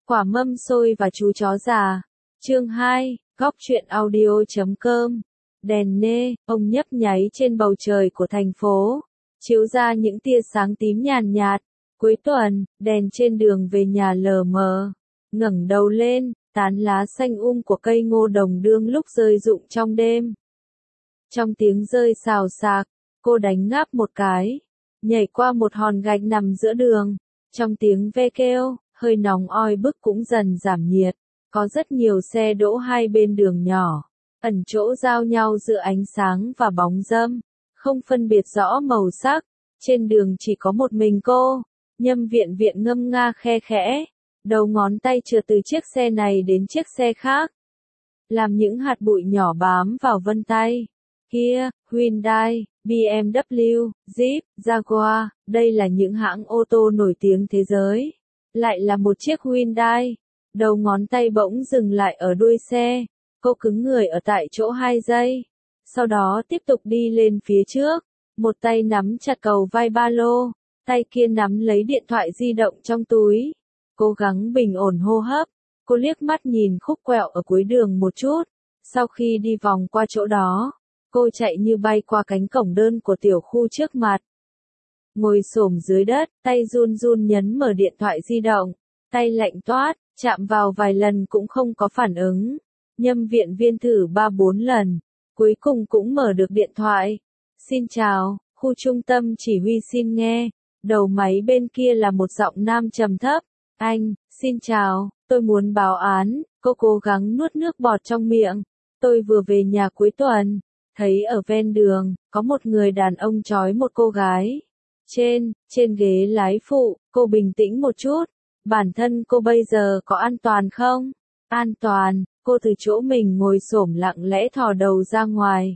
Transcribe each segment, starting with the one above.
Quả mâm xôi và chú chó già. Chương 2, góc truyện audio.com. Đèn nê, ông nhấp nháy trên bầu trời của thành phố, chiếu ra những tia sáng tím nhàn nhạt. Cuối tuần, đèn trên đường về nhà lờ mờ. Ngẩng đầu lên, tán lá xanh của cây ngô đồng đương lúc rơi rụng trong đêm. Trong tiếng rơi xào xạc, cô đánh ngáp một cái, nhảy qua một hòn gạch nằm giữa đường. Trong tiếng ve kêu, hơi nóng oi bức cũng dần giảm nhiệt. Có rất nhiều xe đỗ hai bên đường nhỏ, ẩn chỗ giao nhau giữa ánh sáng và bóng râm, không phân biệt rõ màu sắc. Trên đường chỉ có một mình cô. Nhâm Viện Viện ngâm nga khe khẽ, đầu ngón tay trượt từ chiếc xe này đến chiếc xe khác, làm những hạt bụi nhỏ bám vào vân tay. Kia, Hyundai, BMW, Jeep, Jaguar, đây là những hãng ô tô nổi tiếng thế giới. Lại là một chiếc Hyundai. Đầu ngón tay bỗng dừng lại ở đuôi xe. Cô cứng người ở tại chỗ 2 giây. Sau đó tiếp tục đi lên phía trước. Một tay nắm chặt cầu vai ba lô, tay kia nắm lấy điện thoại di động trong túi. Cố gắng bình ổn hô hấp. Cô liếc mắt nhìn khúc quẹo ở cuối đường một chút. Sau khi đi vòng qua chỗ đó, cô chạy như bay qua cánh cổng đơn của tiểu khu trước mặt. Ngồi xổm dưới đất, tay run run nhấn mở điện thoại di động. Tay lạnh toát, chạm vào vài lần cũng không có phản ứng. Nhâm Viện Viên thử 3-4 lần, cuối cùng cũng mở được điện thoại. Xin chào, khu trung tâm chỉ huy xin nghe. Đầu máy bên kia là một giọng nam trầm thấp. Anh, xin chào, tôi muốn báo án. Cô cố gắng nuốt nước bọt trong miệng. Tôi vừa về nhà cuối tuần, thấy ở ven đường, có một người đàn ông trói một cô gái. Trên ghế lái phụ, cô bình tĩnh một chút. Bản thân cô bây giờ có an toàn không? An toàn, cô từ chỗ mình ngồi xổm lặng lẽ thò đầu ra ngoài.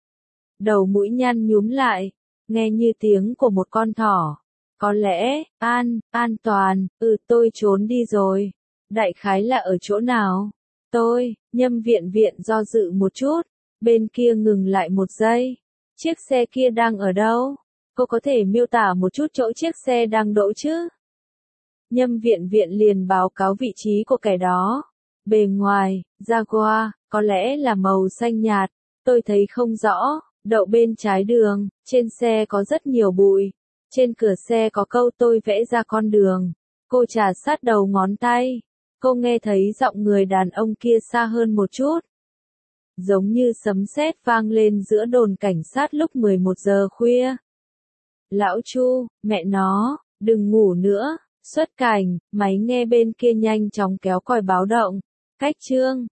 Đầu mũi nhăn nhúm lại, nghe như tiếng của một con thỏ. Có lẽ, an toàn, tôi trốn đi rồi. Đại khái là ở chỗ nào? Nhâm Viện Viện do dự một chút, bên kia ngừng lại một giây. Chiếc xe kia đang ở đâu? Cô có thể miêu tả một chút chỗ chiếc xe đang đỗ chứ? Nhâm Viện Viện liền báo cáo vị trí của kẻ đó. Bề ngoài, Jaguar, có lẽ là màu xanh nhạt. Tôi thấy không rõ, đậu bên trái đường, trên xe có rất nhiều bụi. Trên cửa xe có câu tôi vẽ ra con đường. Cô trà sát đầu ngón tay. Cô nghe thấy giọng người đàn ông kia xa hơn một chút. Giống như sấm sét vang lên giữa đồn cảnh sát lúc 11 giờ khuya. Lão Chu, mẹ nó, đừng ngủ nữa. Xuất cảnh, máy nghe bên kia nhanh chóng kéo còi báo động. Cách chương